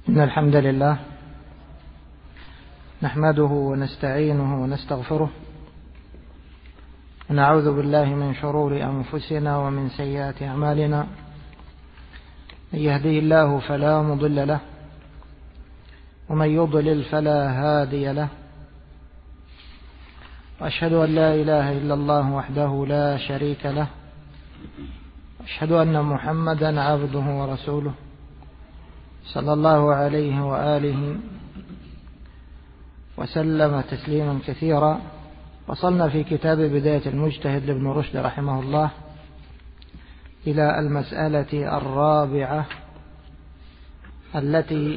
إن الحمد لله نحمده ونستعينه ونستغفره ونعوذ بالله من شرور أنفسنا ومن سيئات أعمالنا. من يهديه الله فلا مضل له ومن يضلل فلا هادي له، وأشهد أن لا إله إلا الله وحده لا شريك له، وأشهد أن محمدا عبده ورسوله صلى الله عليه وآله وسلم تسليما كثيرا. وصلنا في كتاب بداية المجتهد لابن رشد رحمه الله إلى المسألة الرابعة التي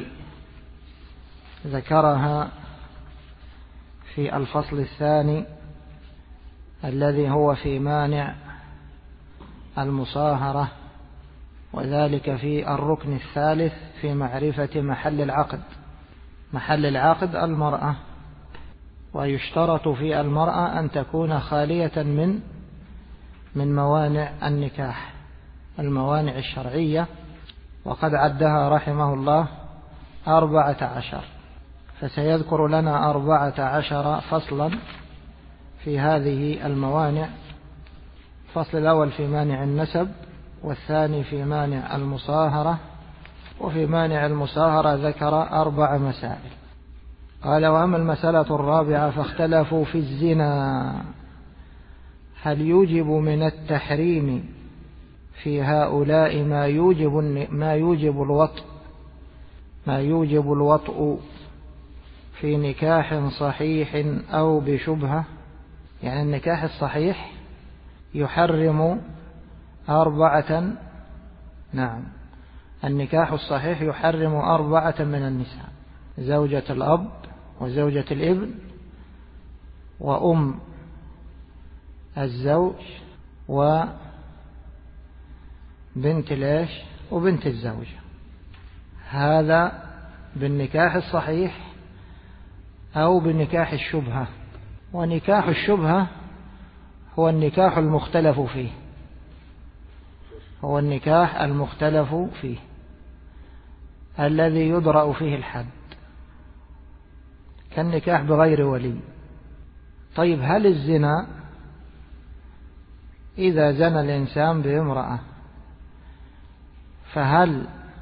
ذكرها في الفصل الثاني الذي هو في مانع المصاهرة، وذلك في الركن الثالث في معرفة محل العقد. محل العقد المرأة، ويشترط في المرأة أن تكون خالية من موانع النكاح، الموانع الشرعية، وقد عدها رحمه الله 14، فسيذكر لنا 14 فصلا في هذه الموانع. الفصل الأول في مانع النسب، والثاني في مانع المصاهرة، وفي مانع المصاهرة ذكر 4 مسائل. قال: وأما المسألة الرابعة فاختلفوا في الزنا، هل يوجب من التحريم في هؤلاء ما يوجب الوطء في نكاح صحيح أو بشبهة. يعني النكاح الصحيح يحرم 4. نعم، النكاح الصحيح يحرم 4 من النساء: زوجة الأب، وزوجة الابن، وأم الزوج، وبنت وبنت الزوجة. هذا بالنكاح الصحيح أو بالنكاح الشبهة. ونكاح الشبهة هو النكاح المختلف فيه، هو النكاح المختلف فيه الذي يدرأ فيه الحد، كالنكاح بغير ولي. طيب، هل الزنا إذا زنى الإنسان بامرأة فهل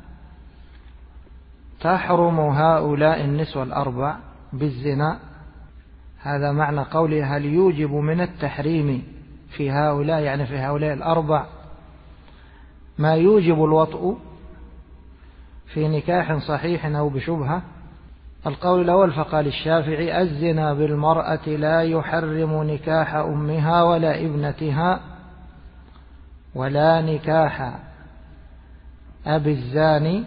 تحرم هؤلاء النسوة 4 بالزنا؟ هذا معنى قوله: هل يوجب من التحريم في هؤلاء، يعني في هؤلاء 4 ما يوجب الوطء في نكاح صحيح أو بشبهة. القول الأول: فقال الشافعي: الزنا بالمرأة لا يحرم نكاح أمها ولا ابنتها، ولا نكاح أبي الزاني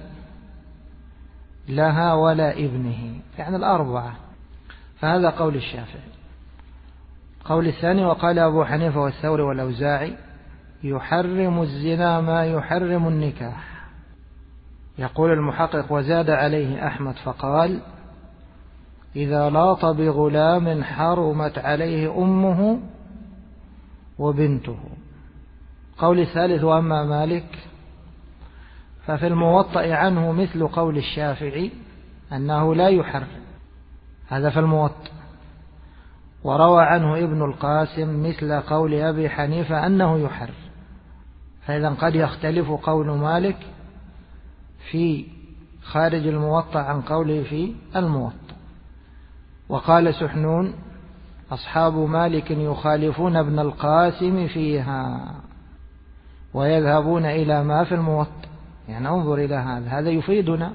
لها ولا ابنه، يعني 4. فهذا قول الشافعي. قول الثاني: وقال أبو حنيفة والثوري والأوزاعي: يحرم الزنا ما يحرم النكاح. يقول المحقق: وزاد عليه أحمد فقال: إذا لاط بغلام حرمت عليه أمه وبنته. قول الثالث: وأما مالك ففي الموطأ عنه مثل قول الشافعي أنه لا يحرم، هذا في الموطأ. وروى عنه ابن القاسم مثل قول أبي حنيفة أنه يحرم. فإذا قد يختلف قول مالك في خارج الموطأ عن قوله في الموطأ. وقال سحنون: أصحاب مالك يخالفون ابن القاسم فيها ويذهبون إلى ما في الموطأ. يعني انظر إلى هذا يفيدنا.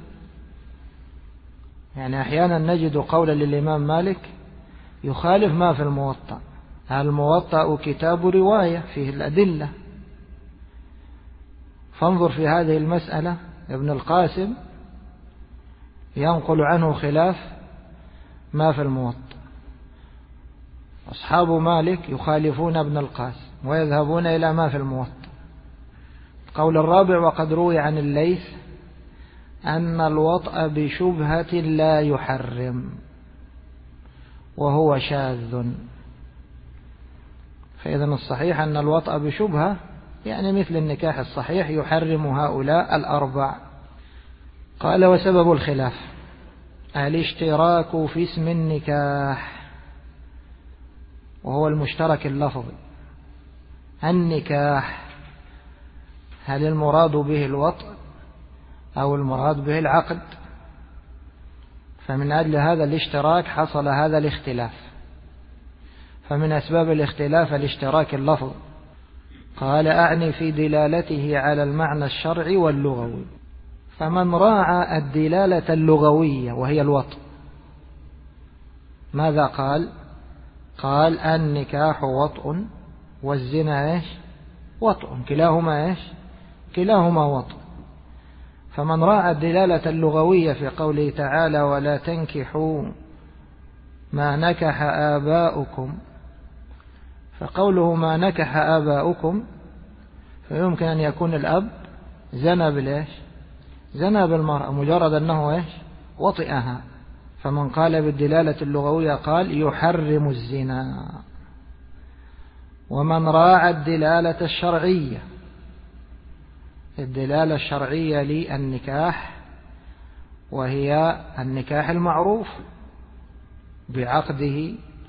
يعني أحيانا نجد قولا للإمام مالك يخالف ما في الموطأ. الموطأ كتاب رواية فيه الأدلة، فانظر في هذه المسألة ابن القاسم ينقل عنه خلاف ما في الموطأ. أصحاب مالك يخالفون ابن القاسم ويذهبون إلى ما في الموطأ. القول الرابع: وقد روي عن الليث أن الوطأ بشبهة لا يحرم، وهو شاذ. فإذا الصحيح أن الوطأ بشبهة يعني مثل النكاح الصحيح يحرم هؤلاء 4. قال وسبب الخلاف الاشتراك في اسم النكاح، وهو المشترك اللفظي. النكاح هل المراد به الوطء أو المراد به العقد؟ فمن أجل هذا الاشتراك حصل هذا الاختلاف. فمن أسباب الاختلاف الاشتراك اللفظ. قال أعني في دلالته على المعنى الشرعي واللغوي. فمن راعى الدلالة اللغوية وهي الوطء ماذا قال؟ قال النكاح وطء والزنا ايش؟ وطء، كلاهما ايش؟ كلاهما وطء. فمن راعى الدلالة اللغوية في قوله تعالى ولا تنكحوا ما نكح آباؤكم، فقوله ما نكح آباؤكم فيمكن أن يكون الأب زنى بالإيش؟ زنى بالمرأة مجرد أنه إيش؟ وطئها. فمن قال بالدلالة اللغوية قال يحرم الزنا. ومن راعى الدلالة الشرعية، الدلالة الشرعية للنكاح وهي النكاح المعروف بعقده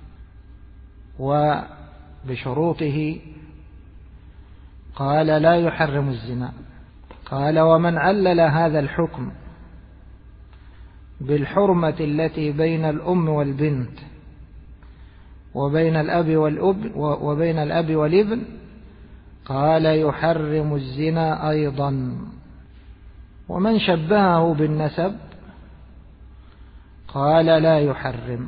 وبشروطه، قال لا يحرم الزنا. قال ومن علل هذا الحكم بالحرمة التي بين الأم والبنت وبين الأب والابن قال يحرم الزنا أيضا. ومن شبهه بالنسب قال لا يحرم.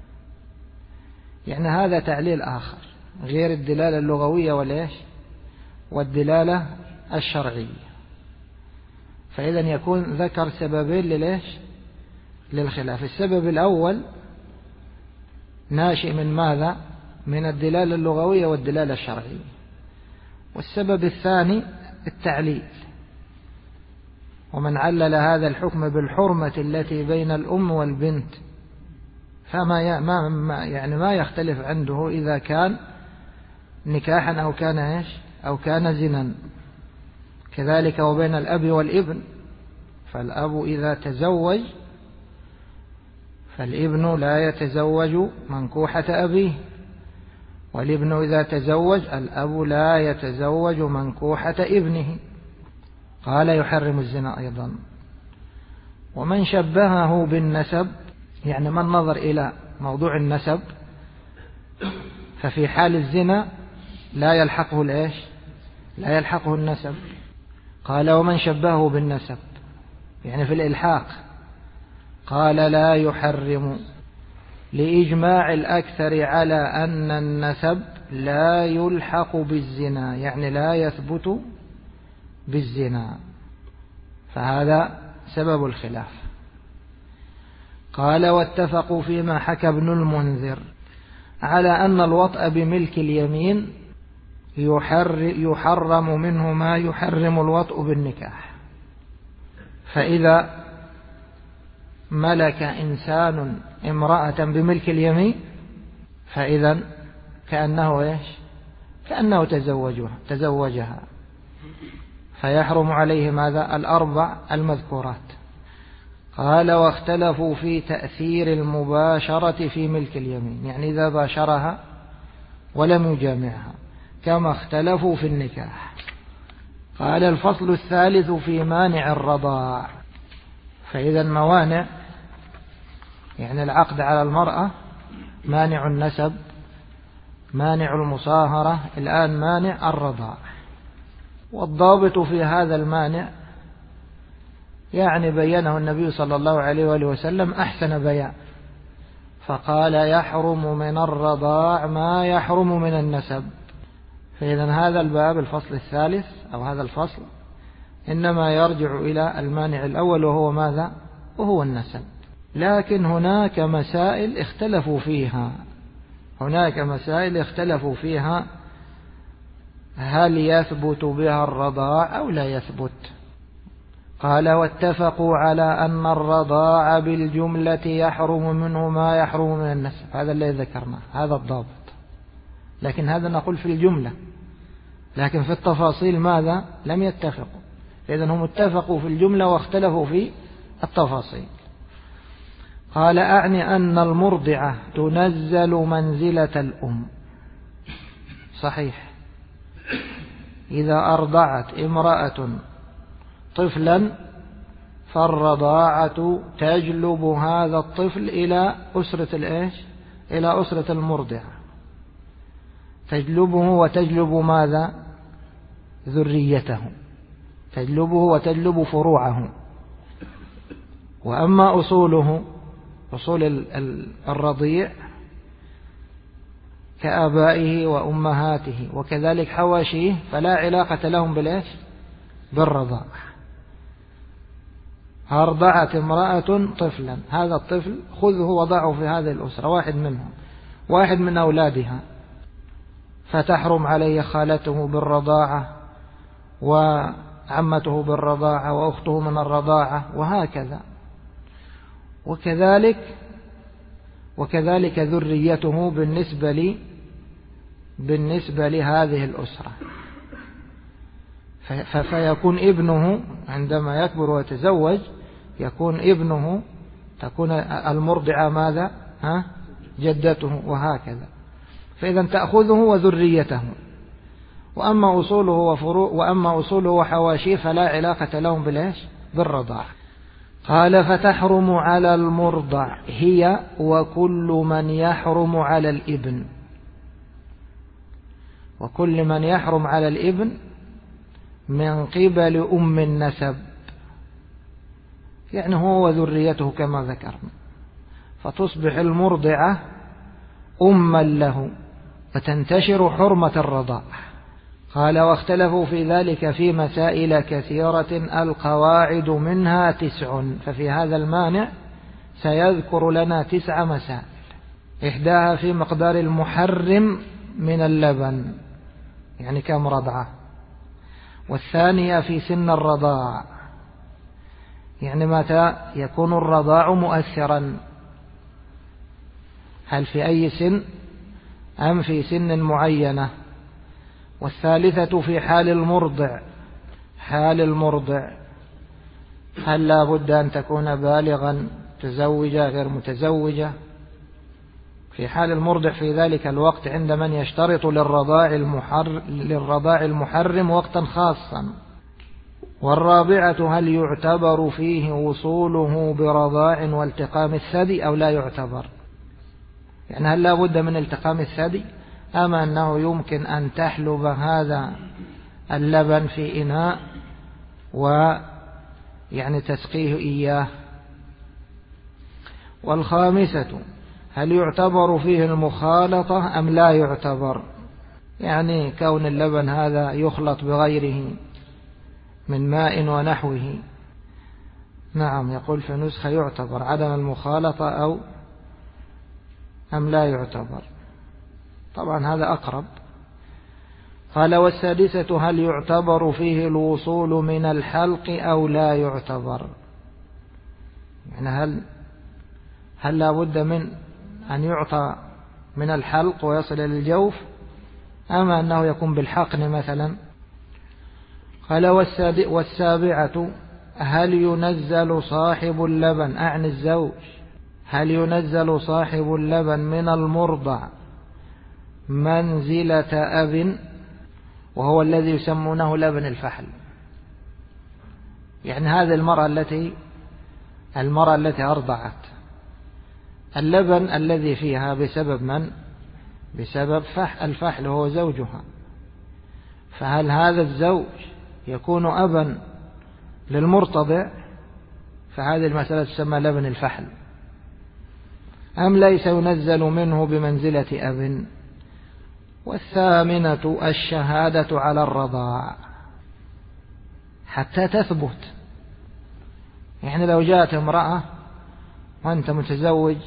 يعني هذا تعليل آخر غير الدلالة اللغوية والدلالة الشرعية. فإذا يكون ذكر سببين للخلاف. السبب الأول ناشئ من ماذا؟ من الدلالة اللغوية والدلالة الشرعية. والسبب الثاني التعليل. ومن علل هذا الحكم بالحرمة التي بين الأم والبنت فما ما يختلف عنده إذا كان نكاحا أو كان إيش؟ أو كان زنا. كذلك وبين الأب والابن، فالأب إذا تزوج فالابن لا يتزوج منكوحة أبيه، والابن إذا تزوج الأب لا يتزوج منكوحة ابنه. قال يحرم الزنا أيضا. ومن شبهه بالنسب، يعني من نظر إلى موضوع النسب، ففي حال الزنا لا يلحقه لا يلحقه النسب. قال ومن شبهه بالنسب يعني في الإلحاق قال لا يحرم، لإجماع الأكثر على أن النسب لا يلحق بالزنا، يعني لا يثبت بالزنا. فهذا سبب الخلاف. قال واتفقوا فيما حكى ابن المنذر على أن الوطأ بملك اليمين يحرم منه ما يحرم الوطء بالنكاح. فإذا ملك إنسان امرأة بملك اليمين فإذا كأنه كأنه تزوجها، فيحرم عليه ماذا؟ الأربع المذكورات. قال واختلفوا في تأثير المباشرة في ملك اليمين، يعني إذا باشرها ولم يجامعها، كما اختلفوا في النكاح. قال الفصل الثالث في مانع الرضاع. فإذا موانع، يعني العقد على المرأة، مانع النسب، مانع المصاهرة، الآن مانع الرضاع. والضابط في هذا المانع يعني بينه النبي صلى الله عليه وآله وسلم أحسن بيان، فقال يحرم من الرضاع ما يحرم من النسب. فإذا هذا الباب الفصل الثالث أو هذا الفصل إنما يرجع إلى المانع الأول وهو ماذا؟ وهو النسب. لكن هناك مسائل اختلفوا فيها هل يثبت بها الرضاع أو لا يثبت. قال واتفقوا على أن الرضاع بالجملة يحرم منه ما يحرم من النسب. هذا الذي ذكرناه، هذا الضابط. لكن هذا نقول في الجملة، لكن في التفاصيل ماذا؟ لم يتفقوا. إذن هم اتفقوا في الجملة واختلفوا في التفاصيل. قال أعني أن المرضعة تنزل منزلة الأم. صحيح، إذا أرضعت امرأة طفلا فالرضاعة تجلب هذا الطفل إلى أسرة الإيش؟ إلى أسرة المرضعة، تجلبه وتجلب ماذا؟ ذريته، تجلبه وتجلب فروعه. وأما أصوله، أصول الرضيع كآبائه وأمهاته وكذلك حواشيه فلا علاقة لهم بالإيش؟ بالرضاعة. أرضعت امرأة طفلا، هذا الطفل خذه وضعه في هذه الأسرة، واحد منهم، واحد من أولادها، فتحرم عليه خالته بالرضاعة وعمته بالرضاعة وأخته من الرضاعة وهكذا، وكذلك ذريته بالنسبة لهذه الأسرة. فيكون ابنه عندما يكبر ويتزوج يكون ابنه، تكون المرضعة ماذا؟ جدته وهكذا. فإذا تأخذه وذريته. وأما أصوله وحواشيه فلا علاقة لهم بالإيش؟ بالرضاعة. قال فتحرم على المرضع هي وكل من يحرم على الابن، وكل من يحرم على الابن من قبل أم النسب، يعني هو وذريته كما ذكرنا، فتصبح المرضعة أما له وتنتشر حرمة الرضاعة. قال واختلفوا في ذلك في مسائل كثيرة القواعد منها 9، ففي هذا المانع سيذكر لنا 9 مسائل. إحداها في مقدار المحرم من اللبن، يعني كم رضعة. والثانية في سن الرضاع، يعني متى يكون الرضاع مؤثرا، هل في أي سن أم في سن معينة. والثالثة في حال المرضع، حال المرضع هل لا بد أن تكون بالغا متزوجة غير متزوجة. في حال المرضع في ذلك الوقت عند من يشترط للرضاع المحرم وقتا خاصا. والرابعة هل يعتبر فيه وصوله برضاع والتقام الثدي أو لا يعتبر، يعني هل لا بد من التقام الثدي أما أنه يمكن أن تحلب هذا اللبن في إناء ويعني تسقيه إياه. والخامسة هل يعتبر فيه المخالطة أم لا يعتبر، يعني كون اللبن هذا يخلط بغيره من ماء ونحوه. نعم، يقول في نسخة يعتبر عدم المخالطة أو أم لا يعتبر، طبعا هذا أقرب. قال والسادسة هل يعتبر فيه الوصول من الحلق أو لا يعتبر، يعني هل لا بد من أن يعطى من الحلق ويصل إلى الجوف أما أنه يكون بالحقن مثلا. قال والسابعة هل ينزل صاحب اللبن، أعني الزوج، هل ينزل صاحب اللبن من المرضع منزلة أب، وهو الذي يسمونه لبن الفحل، يعني هذه المرأة التي أرضعت اللبن الذي فيها بسبب من؟ بسبب الفحل وهو زوجها، فهل هذا الزوج يكون أبا للمرتضع؟ فهذه المسألة تسمى لبن الفحل، أم ليس ينزل منه بمنزلة أب. والثامنة الشهادة على الرضاع حتى تثبت، يعني لو جاءت امرأة وأنت متزوج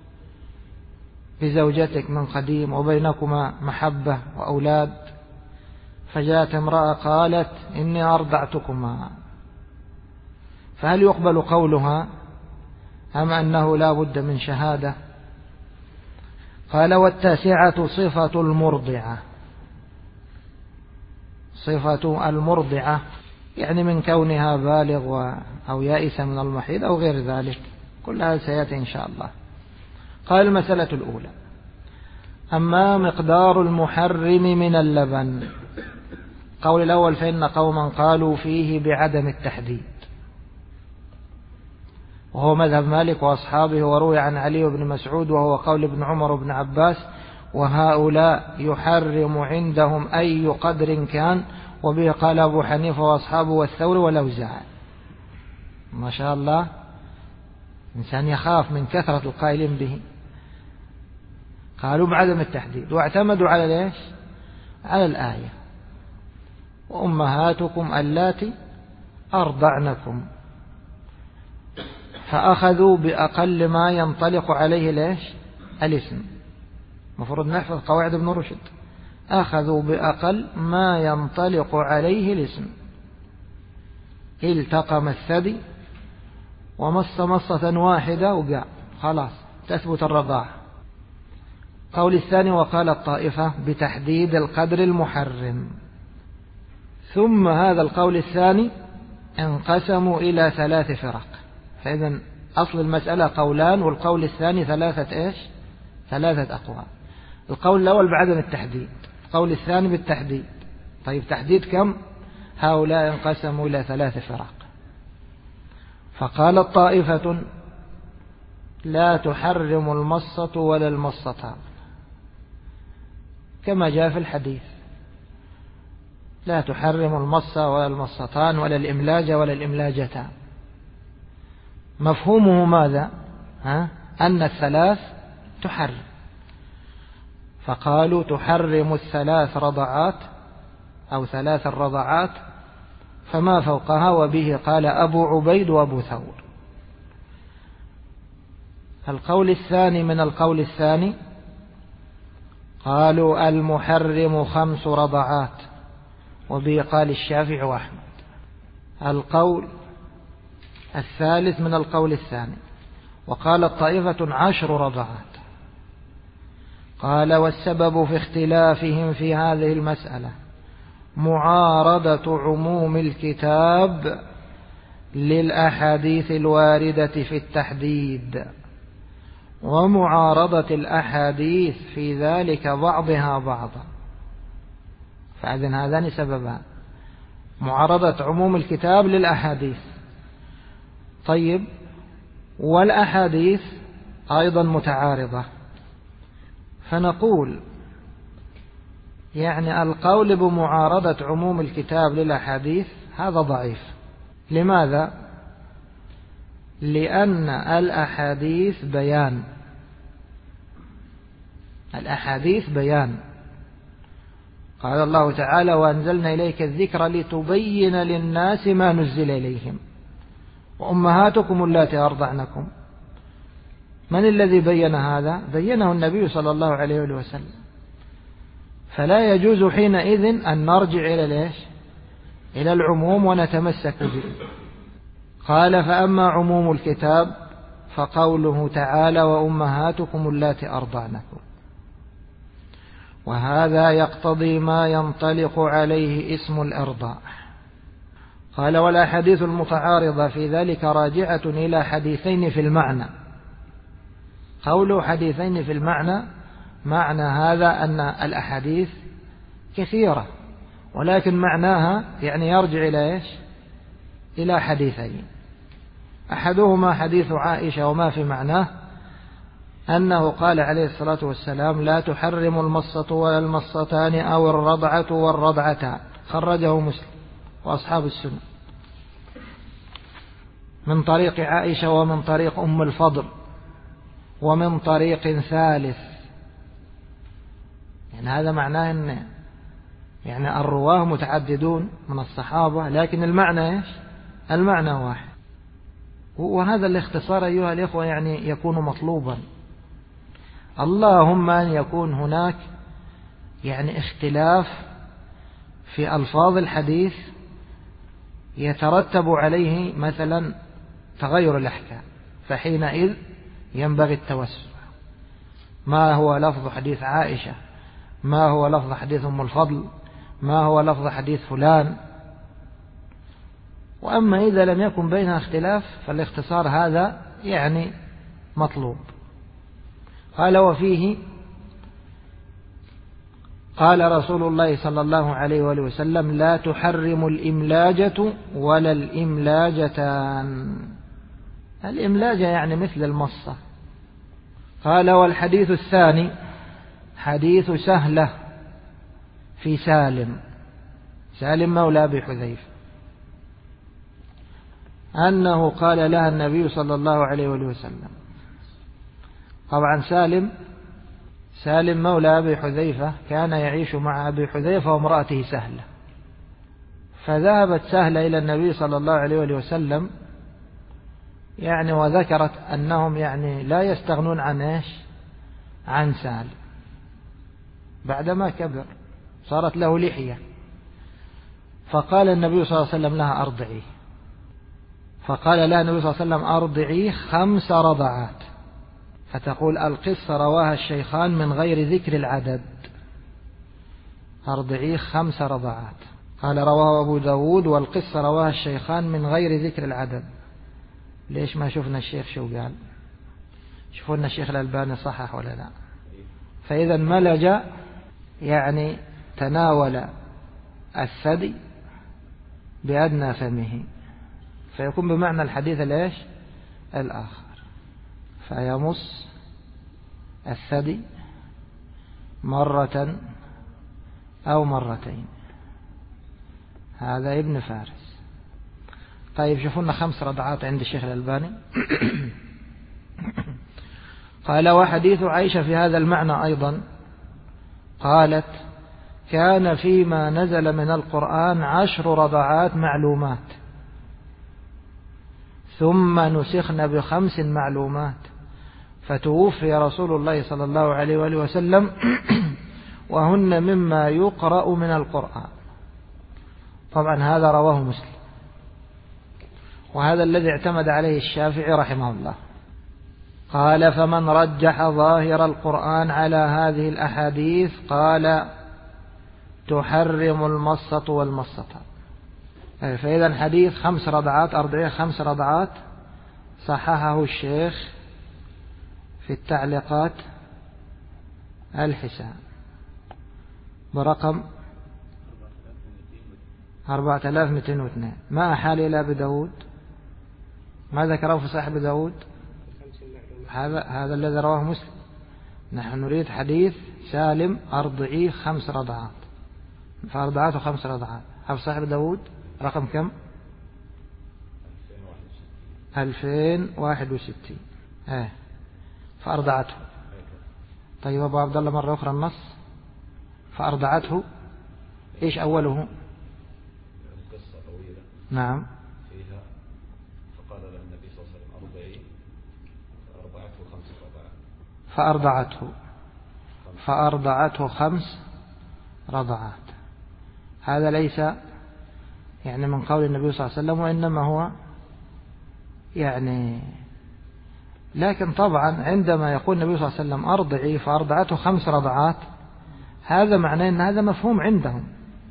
بزوجتك من قديم وبينكما محبة وأولاد، فجاءت امرأة قالت إني أرضعتكما، فهل يقبل قولها أم أنه لا بد من شهادة؟ قال والتاسعة صفة المرضعة، صفة المرضعة يعني من كونها بالغ أو يائسة من المحيض أو غير ذلك، كلها سيأتي إن شاء الله. قال المسألة الأولى: أما مقدار المحرم من اللبن. قول الأول: فإن قوما قالوا فيه بعدم التحديد، وهو مذهب مالك وأصحابه، وروي عن علي بن مسعود وهو قول ابن عمر وابن عباس، وهؤلاء يحرم عندهم أي قدر كان، وبه قال أبو حنيفة وأصحابه والثوري والأوزاعي. ما شاء الله، إنسان يخاف من كثرة القائلين به. قالوا بعدم التحديد، واعتمدوا على ليش؟ على الآية: وأمهاتكم اللاتي أرضعنكم، فأخذوا بأقل ما ينطلق عليه ليش؟ الاسم. مفروض نحفظ قواعد ابن رشد. أخذوا بأقل ما ينطلق عليه الاسم. التقم الثدي ومص مصة واحدة وقع، خلاص تثبت الرضاعة. قول الثاني: وقال الطائفة بتحديد القدر المحرم. ثم هذا القول الثاني انقسموا إلى 3 فرق. فإذا أصل المسألة قولان، والقول الثاني 3 أقوال. القول الأول بعدم التحديد، القول الثاني بالتحديد. طيب تحديد كم؟ هؤلاء انقسموا إلى 3 فرق. فقال الطائفة: لا تحرم المصة ولا المصتان، كما جاء في الحديث: لا تحرم المصة ولا المصتان ولا الإملاج ولا الإملاجتان. مفهومه ماذا؟ أن ال3 تحرم، فقالوا تحرم ال3 رضعات أو 3 الرضعات فما فوقها، وبه قال أبو عبيد وأبو ثور. القول الثاني من القول الثاني قالوا المحرم 5 رضعات، وبه قال الشافعي وأحمد. القول الثالث من القول الثاني: وقال الطائفة 10 رضعات. قال: والسبب في اختلافهم في هذه المسألة معارضة عموم الكتاب للأحاديث الواردة في التحديد، ومعارضة الأحاديث في ذلك بعضها بعضا. فإذن هذان سببان: معارضة عموم الكتاب للأحاديث. طيب، والأحاديث أيضا متعارضة. فنقول يعني القول بمعارضة عموم الكتاب للأحاديث هذا ضعيف. لماذا؟ لأن الأحاديث بيان، الأحاديث بيان. قال الله تعالى: وأنزلنا إليك الذكر لتبين للناس ما نزل إليهم، وأمهاتكم اللاتي أرضعنكم. من الذي بين هذا؟ بينه النبي صلى الله عليه وسلم. فلا يجوز حينئذ أن نرجع إلى ليش؟ إلى العموم ونتمسك به. قال: فأما عموم الكتاب فقوله تعالى: وأمهاتكم اللاتي أرضعنكم، وهذا يقتضي ما ينطلق عليه اسم الإرضاع. قال: والأحاديث المتعارضة في ذلك راجعة إلى حديثين في المعنى. قوله حديثين في المعنى، معنى هذا أن الأحاديث كثيرة، ولكن معناها يعني يرجع إلى إيش؟ إلى حديثين. أحدهما حديث عائشة وما في معناه أنه قال عليه الصلاة والسلام: لا تحرم المصة ولا المصتان أو الرضعة والرضعتان. خرجه مسلم وأصحاب السنة من طريق عائشة ومن طريق أم الفضل ومن طريق ثالث. يعني هذا معناه أن يعني الرواه متعددون من الصحابة، لكن المعنى إيش؟ المعنى واحد. وهذا الاختصار أيها الإخوة يعني يكون مطلوبا. اللهم أن يكون هناك يعني اختلاف في ألفاظ الحديث يترتب عليه مثلا تغير الأحكام، فحينئذ ينبغي التوسع. ما هو لفظ حديث عائشة؟ ما هو لفظ حديث أم الفضل؟ ما هو لفظ حديث فلان؟ وأما إذا لم يكن بينها اختلاف فالاختصار هذا يعني مطلوب. قال وفيه قال رسول الله صلى الله عليه وآله وسلم لا تحرم الإملاجة ولا الإملاجتان. الإملاجة يعني مثل المصة. قال والحديث الثاني حديث سهلة في سالم مولى أبي حذيفة أنه قال لها النبي صلى الله عليه وآله وسلم. طبعا سالم مولى أبي حذيفة كان يعيش مع أبي حذيفة وامرأته سهلة، فذهبت سهلة إلى النبي صلى الله عليه وآله وسلم يعني وذكرت أنهم يعني لا يستغنون عن سالم بعدما كبر صارت له لحية. فقال النبي صلى الله عليه وسلم لها أرضعيه، فقال لها النبي صلى الله عليه وسلم أرضعيه 5 رضعات. فتقول القصة رواها الشيخان من غير ذكر العدد، أرضعيه 5 رضعات. قال رواه أبو داود والقصة رواها الشيخان من غير ذكر العدد. ليش ما شفنا الشيخ شو قال؟ شوفونا الشيخ الألباني صحح ولا لا؟ فإذا ملج يعني تناول الثدي بأدنى فمه، فيكون بمعنى الحديث ليش الآخر، فيمص الثدي مرة أو مرتين. هذا ابن فارس. طيب شوفونا 5 رضعات عند الشيخ الألباني. قال وحديث عائشة في هذا المعنى أيضا. قالت كان فيما نزل من القرآن 10 رضعات معلومات ثم نسخن ب5 معلومات، فتوفي رسول الله صلى الله عليه وآله وسلم وهن مما يقرأ من القرآن. طبعا هذا رواه مسلم، وهذا الذي اعتمد عليه الشافعي رحمه الله. قال فمن رجح ظاهر القرآن على هذه الأحاديث قال تحرم المصة والمصتان. فإذا حديث 5 رضعات أرضعيه 5 رضعات صححه الشيخ في التعليقات الحسان برقم 4202. ما أحال إلى أبي داود؟ ما ذكره في صحيح أبي داود؟ هذا الذي رواه مسلم. نحن نريد حديث سالم أرضعيه 5 رضعات، فأرضعته 5 رضعات. في صحيح أبي داود رقم كم؟ 2061. فأرضعته. طيب أبو عبد الله مرة أخرى النص فأرضعته إيش أوله؟ قصة طويلة. نعم. فيها فقال له النبي صلى الله عليه وسلم أرضعيه فأرضعته 5 رضعات. هذا ليس يعني من قول النبي صلى الله عليه وسلم، وإنما هو يعني لكن طبعا عندما يقول النبي صلى الله عليه وسلم أرضعي فأرضعته 5 رضعات، هذا معناه أن هذا مفهوم عندهم،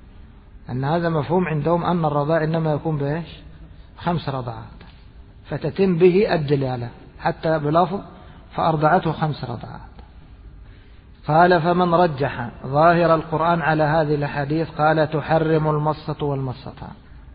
أن الرضاع إنما يكون بإيش 5 رضعات، فتتم به الدلالة حتى بلفظ فأرضعته 5 رضعات. قال فمن رجح ظاهر القرآن على هذه الأحاديث قال تحرم المصة والمصتان.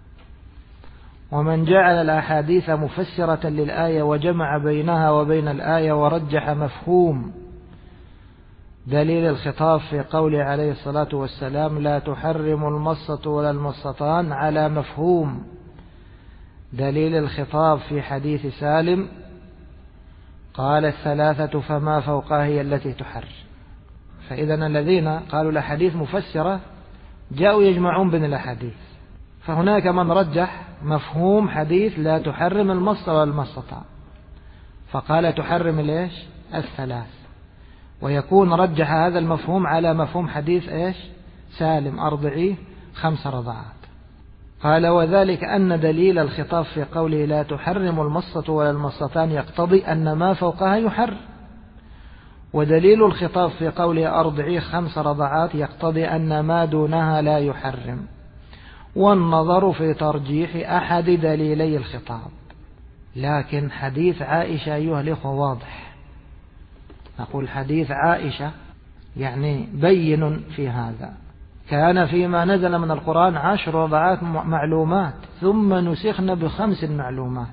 ومن جعل الأحاديث مفسرة للآية وجمع بينها وبين الآية ورجح مفهوم دليل الخطاب في قوله عليه الصلاة والسلام لا تحرم المصة ولا المصتان على مفهوم دليل الخطاب في حديث سالم قال 3 فما فوقها هي التي تحرم. فإذا الذين قالوا الأحاديث مفسرة جاءوا يجمعون بين الأحاديث، فهناك من رجح مفهوم حديث لا تحرم المصة والمصتان فقال تحرم ليش 3، ويكون رجح هذا المفهوم على مفهوم حديث إيش سالم أرضعيه 5 رضعات. قال وذلك أن دليل الخطاب في قوله لا تحرم المصة ولا المصتان يقتضي أن ما فوقها يحرم، ودليل الخطاب في قوله أرضعيه 5 رضعات يقتضي أن ما دونها لا يحرم، والنظر في ترجيح أحد دليلي الخطاب. لكن حديث عائشة أيها الإخوة واضح، نقول حديث عائشة يعني بين في هذا. كان فيما نزل من القرآن 10 رضعات معلومات ثم نسخن ب5 معلومات،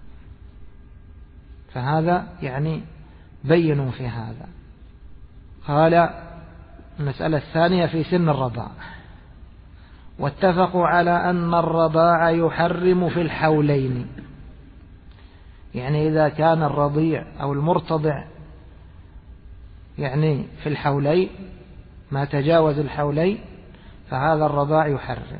فهذا يعني بين في هذا. قال المسألة الثانية في سن الرضاع، واتفقوا على أن الرضاع يحرم في الحولين، يعني إذا كان الرضيع أو المرتضع يعني في الحولين ما تجاوز الحولين فهذا الرضاع يحرم.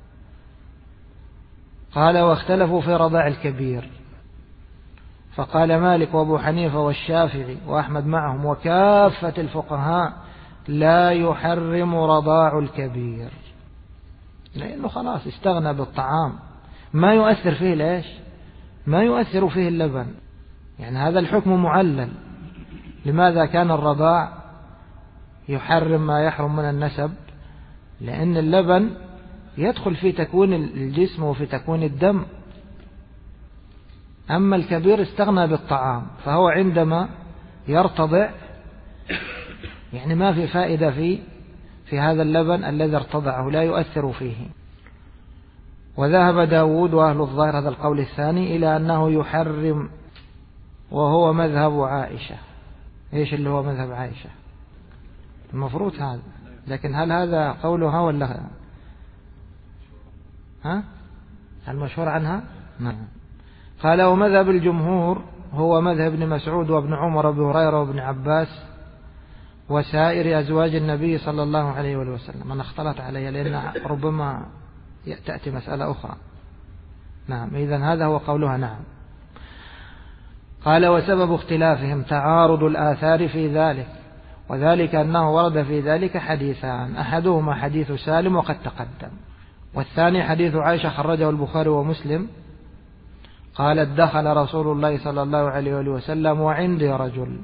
قال واختلفوا في رضاع الكبير، فقال مالك وابو حنيفة والشافعي وأحمد معهم وكافة الفقهاء لا يحرم رضاع الكبير، لأنه خلاص استغنى بالطعام، ما يؤثر فيه ليش؟ ما يؤثر فيه اللبن، يعني هذا الحكم معلل. لماذا كان الرضاع يحرم ما يحرم من النسب؟ لأن اللبن يدخل في تكوين الجسم وفي تكوين الدم، أما الكبير استغنى بالطعام، فهو عندما يرتضع يعني ما في فائدة في هذا اللبن الذي ارتضعه، لا يؤثر فيه. وذهب داود وأهل الظاهر هذا القول الثاني إلى أنه يحرم، وهو مذهب عائشة. إيش اللي هو مذهب عائشة؟ المفروض هذا، لكن هل هذا قولها ولا المشهور عنها؟ نعم. قال ومذهب الجمهور هو مذهب ابن مسعود وابن عمر وابن هريرة وابن عباس وسائر أزواج النبي صلى الله عليه وسلم. أنا اختلط علي لأن ربما تأتي مسألة أخرى. نعم، إذن هذا هو قولها. نعم. قال وسبب اختلافهم تعارض الآثار في ذلك، وذلك أنه ورد في ذلك حديثان، أحدهما حديث سالم وقد تقدم، والثاني حديث عائشة خرجه البخاري ومسلم قالت دخل رسول الله صلى الله عليه وسلم وعندي رجل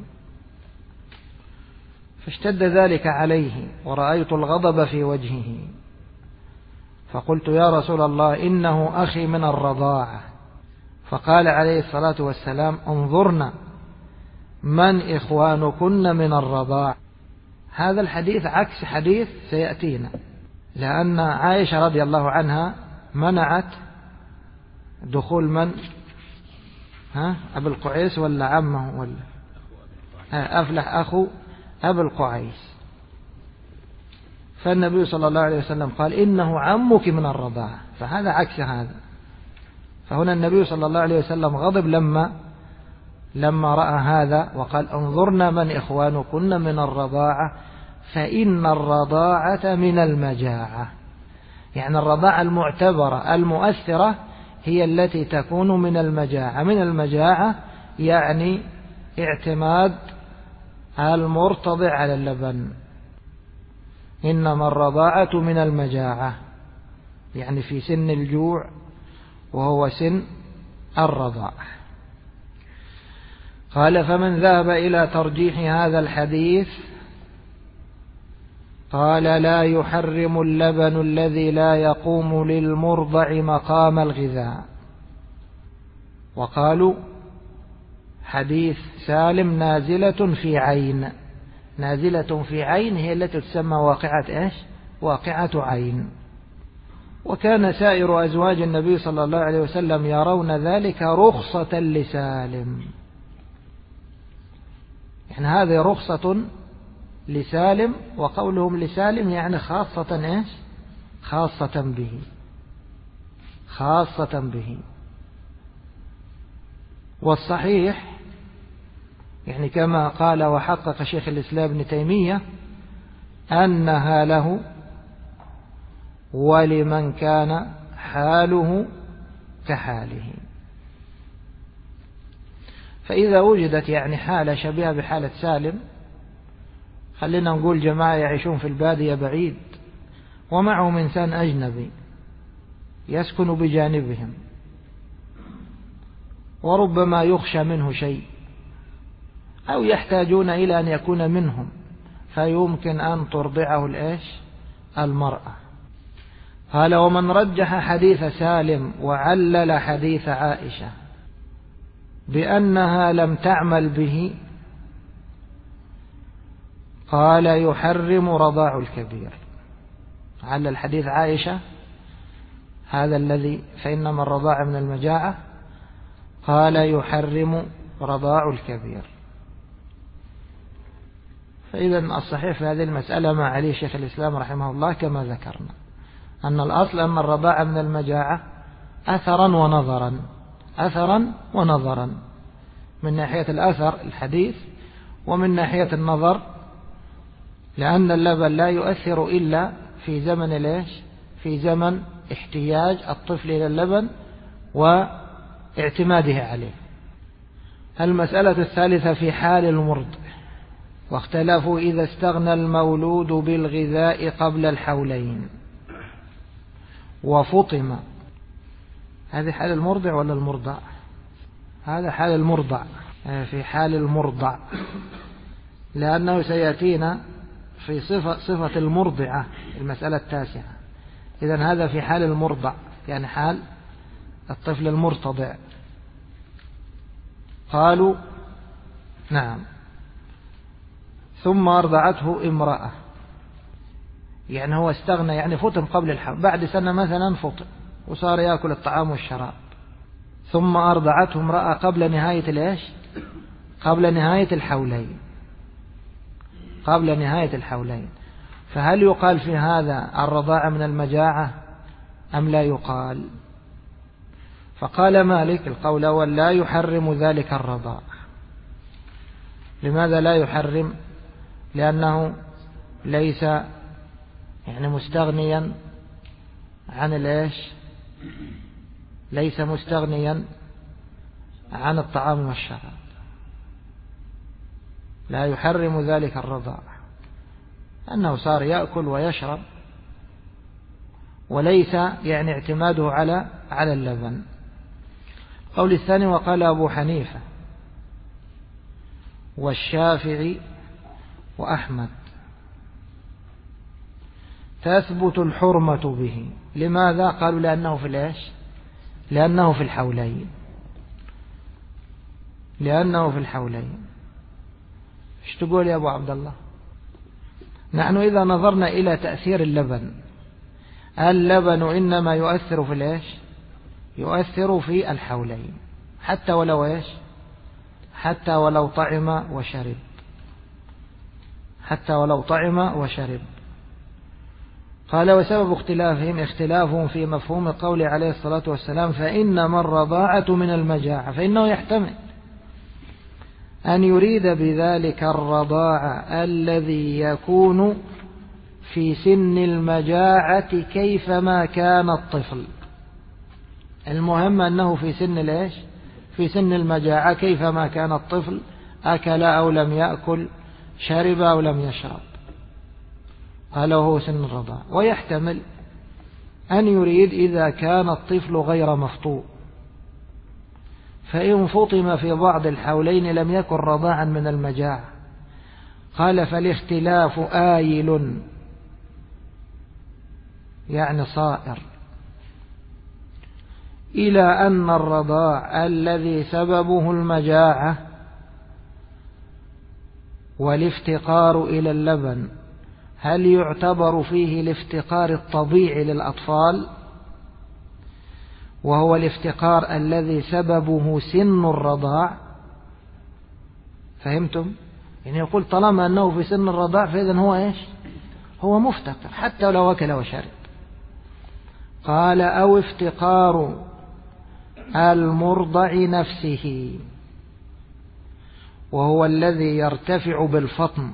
فاشتد ذلك عليه ورأيت الغضب في وجهه، فقلت يا رسول الله إنه أخي من الرضاعة، فقال عليه الصلاة والسلام انظرنا من إخوانكن من الرضاع. هذا الحديث عكس حديث سيأتينا، لأن عائشة رضي الله عنها منعت دخول من أبي القعيس ولا عمه ولا أفلح أخو أبي القعيس، فالنبي صلى الله عليه وسلم قال إنه عمك من الرضاعة، فهذا عكس هذا. فهنا النبي صلى الله عليه وسلم غضب لما رأى هذا وقال انظرنا من إخوانكن من الرضاعة فإن الرضاعة من المجاعة، يعني الرضاعة المعتبرة المؤثرة هي التي تكون من المجاعة. من المجاعة يعني اعتماد المرتضع على اللبن، إنما الرضاعة من المجاعة يعني في سن الجوع وهو سن الرضاعة. قال فمن ذهب إلى ترجيح هذا الحديث قال لا يحرم اللبن الذي لا يقوم للمرضع مقام الغذاء، وقالوا حديث سالم نازلة في عين، نازلة في عين هي التي تسمى واقعة إيش؟ واقعة عين. وكان سائر أزواج النبي صلى الله عليه وسلم يرون ذلك رخصة لسالم، يعني هذه رخصة لسالم، وقولهم لسالم يعني خاصة إيش؟ خاصة به، خاصة به. والصحيح يعني كما قال وحقق شيخ الإسلام ابن تيمية أنها له ولمن كان حاله كحاله. فإذا وجدت يعني حالة شبيهة بحالة سالم، خلينا نقول جماعة يعيشون في البادية بعيد ومعهم إنسان أجنبي يسكن بجانبهم وربما يخشى منه شيء أو يحتاجون إلى أن يكون منهم، فيمكن أن ترضعه الإيش؟ المرأة. قال ومن رجح حديث سالم وعلل حديث عائشة بأنها لم تعمل به قال يحرم رضاع الكبير. علل حديث عائشة هذا الذي فإنما الرضاع من المجاعة، قال يحرم رضاع الكبير. فإذا الصحيح في هذه المسألة ما عليه شيخ الإسلام رحمه الله كما ذكرنا، أن الأصل أن الرضاع من المجاعة أثرا ونظرا من ناحية الأثر الحديث، ومن ناحية النظر لأن اللبن لا يؤثر إلا في زمن في زمن احتياج الطفل إلى اللبن واعتماده عليه. المسألة الثالثة في حال المرضع، واختلفوا إذا استغنى المولود بالغذاء قبل الحولين وفطم. هذه حال المرضع ولا المرضع؟ هذا حال المرضع، في حال المرضع، لأنه سيأتينا في صفة المرضعة المسألة التاسعة. إذن هذا في حال المرضع، يعني حال الطفل المرتضع. قالوا نعم. ثم أرضعته امرأة، يعني هو استغنى، يعني فطم قبل الحول، بعد سنة مثلا فطم وصار يأكل الطعام والشراب، ثم أرضعته امرأة قبل نهاية قبل نهاية الحولين. فهل يقال في هذا الرضاعة من المجاعة أم لا يقال؟ فقال مالك القول الأول لا يحرم ذلك الرضاع. لماذا لا يحرم؟ لأنه ليس يعني مستغنيا عن ليس مستغنيا عن الطعام والشراب. لا يحرم ذلك الرضاع أنه صار يأكل ويشرب، وليس يعني اعتماده على اللبن. قول الثاني وقال أبو حنيفة والشافعي وأحمد تثبت الحرمة به. لماذا؟ قالوا لأنه في لأنه في الحولين. ايش تقول يا أبو عبد الله؟ نحن إذا نظرنا إلى تأثير اللبن إنما يؤثر في يؤثر في الحولين، حتى ولو طعم وشرب. قال وسبب اختلافهم في مفهوم قول عليه الصلاة والسلام فإنما الرضاعة من المجاعة، فإنه يحتمل أن يريد بذلك الرضاعة الذي يكون في سن المجاعة كيفما كان الطفل. المهم أنه في سن المجاعة كيفما كان الطفل، أكل أو لم يأكل، شرب أو لم يشرب، قال هو سن الرضاعة. ويحتمل أن يريد إذا كان الطفل غير مفطوم، فإن فطم في بعض الحولين لم يكن رضاعا من المجاعة. قال فالاختلاف آيل، يعني صائر، إلى أن الرضاع الذي سببه المجاعة والافتقار إلى اللبن هل يعتبر فيه الافتقار الطبيعي للأطفال، وهو الافتقار الذي سببه سن الرضاع؟ فهمتم؟ يعني يقول طالما أنه في سن الرضاع فإذن هو مفتقر حتى لو أكل وشرب. قال أو افتقار المرضع نفسه، وهو الذي يرتفع بالفطم.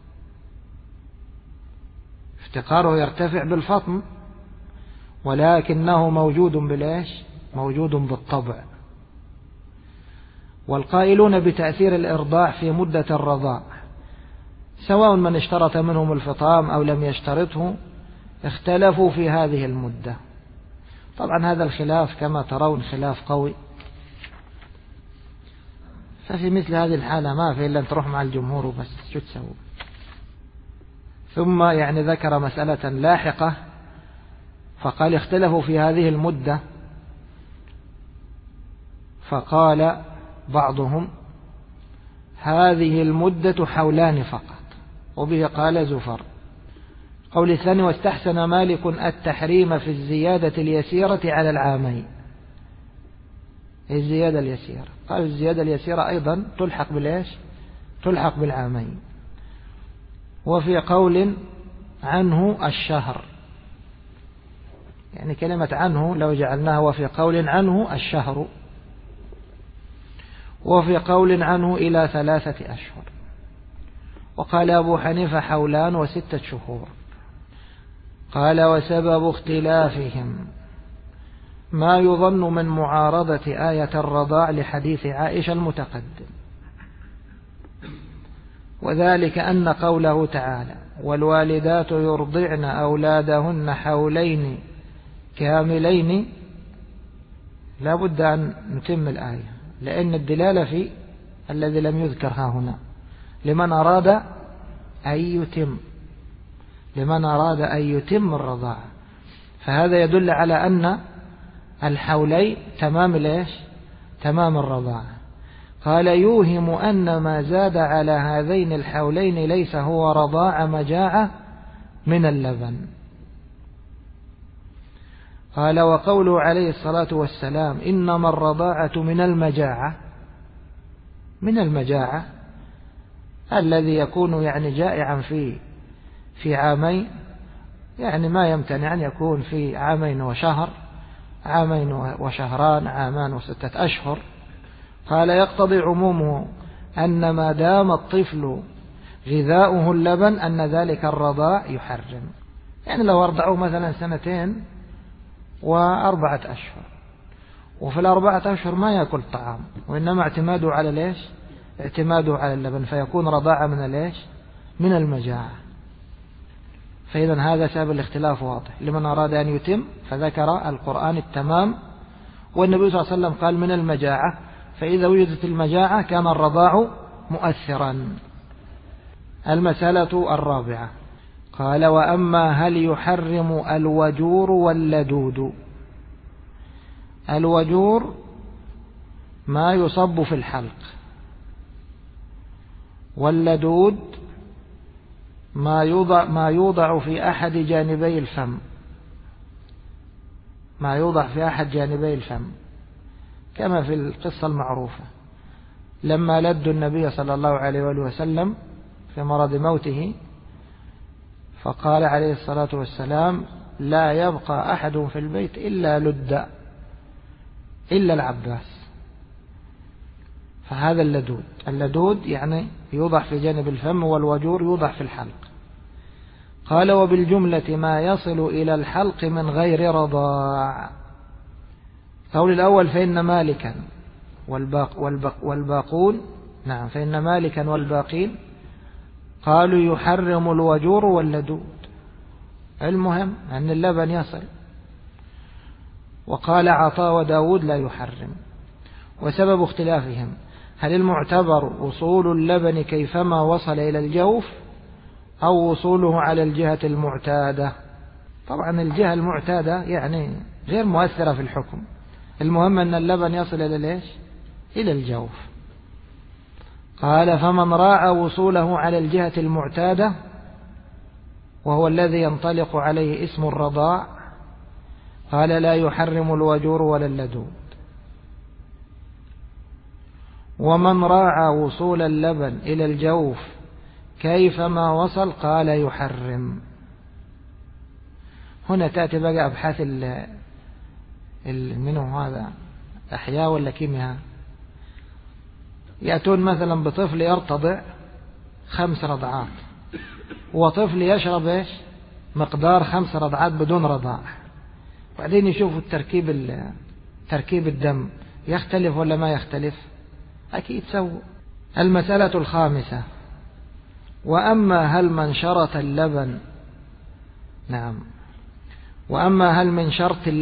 افتقاره يرتفع بالفطم، ولكنه موجود بالطبع. والقائلون بتأثير الإرضاع في مدة الرضاع سواء من اشترط منهم الفطام أو لم يشترطه اختلفوا في هذه المدة. طبعا هذا الخلاف كما ترون خلاف قوي، ففي مثل هذه الحالة ما في إلا أن تروح مع الجمهور وبس، شو تسوي؟ ثم يعني ذكر مسألة لاحقة فقال اختلفوا في هذه المدة، فقال بعضهم هذه المدة حولان فقط، وبه قال زفر. قول الثاني واستحسن مالك التحريم في الزيادة اليسيرة على العامين. الزيادة اليسيرة، قال الزيادة اليسيرة أيضا تلحق بالإيش؟ تلحق بالعامين. وفي قول عنه الشهر، يعني كلمة عنه لو جعلناها وفي قول عنه الشهر، وفي قول عنه إلى 3 أشهر. وقال أبو حنيفة حولان و6 شهور. قال وسبب اختلافهم ما يظن من معارضة آية الرضاع لحديث عائشة المتقدم، وذلك أن قوله تعالى والوالدات يرضعن أولادهن حولين كاملين لا بد أن نتم الآية، لأن الدلالة في الذي لم يذكر ها هنا لمن أراد أن يتم الرضاعة، فهذا يدل على أن الحولين تمام الرضاعة. قال يوهم أن ما زاد على هذين الحولين ليس هو رضاع مجاعة من اللبن. قال وقوله عليه الصلاة والسلام إنما الرضاعة من المجاعة الذي يكون يعني جائعا في عامين، يعني ما يمتنع أن يكون في 2 عام وشهر، 2 وشهران، 2 و6 أشهر. قال يقتضي عمومه أن ما دام الطفل غذاؤه اللبن أن ذلك الرضاع يحرم. يعني لو أرضعوه مثلا 2 و4 أشهر، وفي 4 أشهر ما يأكل طعام، وإنما اعتماده على اللبن، فيكون رضاعة من المجاعة. فإذا هذا سبب الاختلاف واضح. لمن أراد أن يتم فذكر القرآن التمام، والنبي صلى الله عليه وسلم قال من المجاعة، فإذا وجدت المجاعة كان الرضاع مؤثرا. المسألة الرابعة قال وأما هل يحرم الوجور واللدود؟ الوجور ما يصب في الحلق، واللدود ما يوضع في أحد جانبي الفم، كما في القصة المعروفة لما لدوا النبي صلى الله عليه وآله وسلم في مرض موته، فقال عليه الصلاة والسلام لا يبقى أحد في البيت إلا العباس. فهذا اللدود يعني يوضع في جانب الفم، والوجور يوضع في الحلق. قال وبالجملة ما يصل إلى الحلق من غير رضاع. قول الأول فإن مالكا والباقون فإن مالكا والباقين قالوا يحرم الوجور واللدود، المهم أن اللبن يصل. وقال عطاء وداود لا يحرم. وسبب اختلافهم هل المعتبر وصول اللبن كيفما وصل إلى الجوف أو وصوله على الجهة المعتادة؟ طبعا الجهة المعتادة يعني غير مؤثرة في الحكم، المهم أن اللبن يصل إلى الجوف. قال فمن راعى وصوله على الجهة المعتادة وهو الذي ينطلق عليه اسم الرضاع قال لا يحرم الوجور ولا اللدود. ومن راعى وصول اللبن إلى الجوف كيفما وصل قال يحرم. هنا تأتي بقى أبحاث منه هذا أحياء ولا كيمياء، يأتون مثلا بطفل يرتضع 5 رضعات، وطفل يشرب مقدار 5 رضعات بدون رضاع، وبعدين يشوفوا تركيب الدم يختلف ولا ما يختلف؟ أكيد سووا. المسألة الخامسة وأما هل من شرط اللبن وأما هل من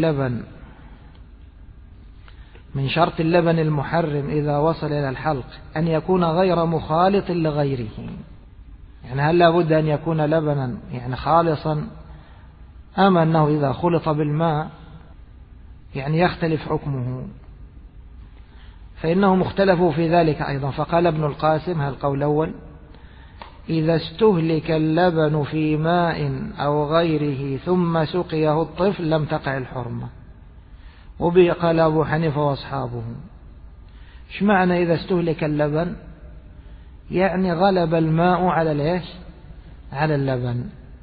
شرط اللبن المحرم إذا وصل إلى الحلق أن يكون غير مخالط لغيره؟ يعني هل لابد أن يكون لبنا يعني خالصا أما أنه إذا خلط بالماء يعني يختلف حكمه، فإنهم اختلفوا في ذلك أيضا. فقال ابن القاسم، هذا القول الأول: إذا استهلك اللبن في ماء أو غيره ثم سقيه الطفل لم تقع الحرمة. وبه قال أبو حنيفة وأصحابه. إيش معنى إذا استهلك اللبن؟ يعني غلب الماء على اللبن.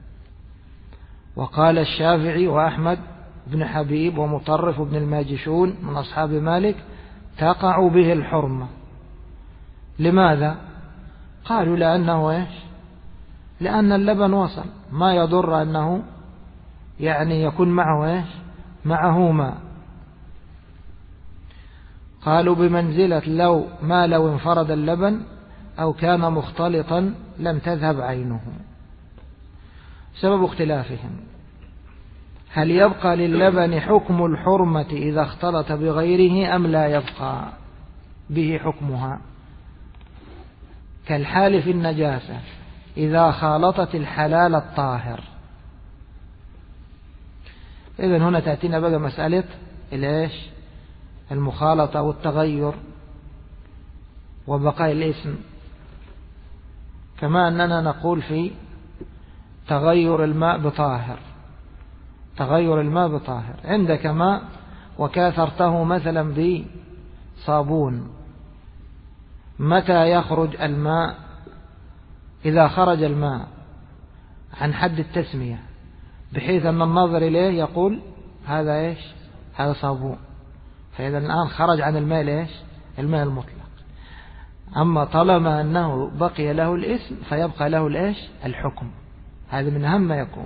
وقال الشافعي وأحمد بن حبيب ومطرف بن الماجشون من أصحاب مالك: تقع به الحرمة. لماذا؟ قالوا لأن اللبن وصل، ما يضر أنه يعني يكون معه ماء. قالوا بمنزلة لو انفرد اللبن أو كان مختلطا لم تذهب عينه. سبب اختلافهم: هل يبقى للبن حكم الحرمة إذا اختلط بغيره أم لا يبقى به حكمها، كالحال في النجاسة إذا خالطت الحلال الطاهر. إذن هنا تأتينا بقى مسألة المخالطة والتغير وبقاء الاسم، كما أننا نقول في تغير الماء بطاهر. عندك ماء وكاثرته مثلا بصابون، متى يخرج الماء؟ إذا خرج الماء عن حد التسمية بحيث أن الناظر إليه يقول هذا هذا صابون، فإذا الآن خرج عن الماء الماء المطلق. أما طالما أنه بقي له الاسم فيبقى له الحكم. هذا من أهم ما يكون،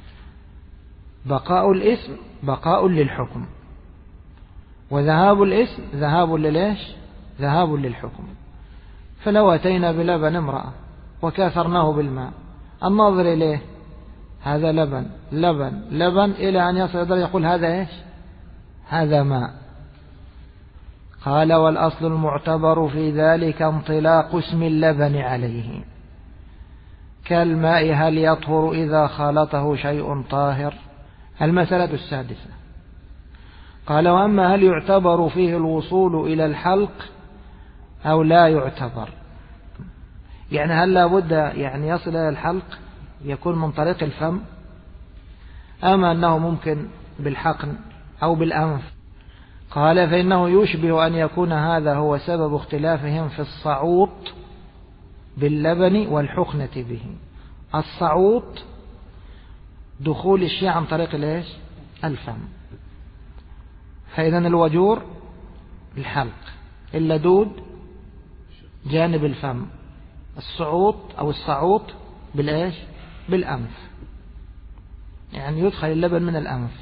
بقاء الاسم بقاء للحكم، وذهاب الاسم ذهاب للحكم. فلو أتينا بلبن امرأة وكاثرناه بالماء، الناظر إليه هذا لبن لبن لبن إلى أن يصل يقول هذا هذا ماء. قال: والأصل المعتبر في ذلك انطلاق اسم اللبن عليه، كالماء هل يطهر إذا خالطه شيء طاهر. المسألة السادسة: قال: وأما هل يعتبر فيه الوصول إلى الحلق أو لا يعتبر؟ يعني هل لا بد يصل إلى الحلق يكون من طريق الفم، أما أنه ممكن بالحقن أو بالأنف؟ قال: فإنه يشبه أن يكون هذا هو سبب اختلافهم في الصعوط باللبن والحقنة به. الصعوط دخول الشيء عن طريق الفم، فإذا الوجور الحلق، اللدود جانب الفم، الصعوط أو الصعوط بالأنف، يعني يدخل اللبن من الأنف.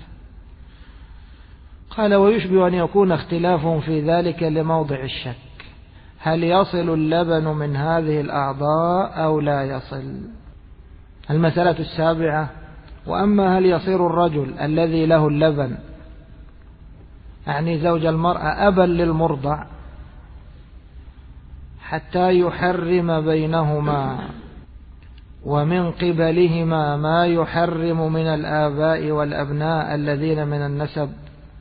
قال: ويشبه أن يكون اختلافهم في ذلك لموضع الشك، هل يصل اللبن من هذه الأعضاء أو لا يصل. المسألة السابعة: وأما هل يصير الرجل الذي له اللبن، يعني زوج المرأة، أبا للمرضع حتى يحرم بينهما ومن قبلهما ما يحرم من الآباء والأبناء الذين من النسب؟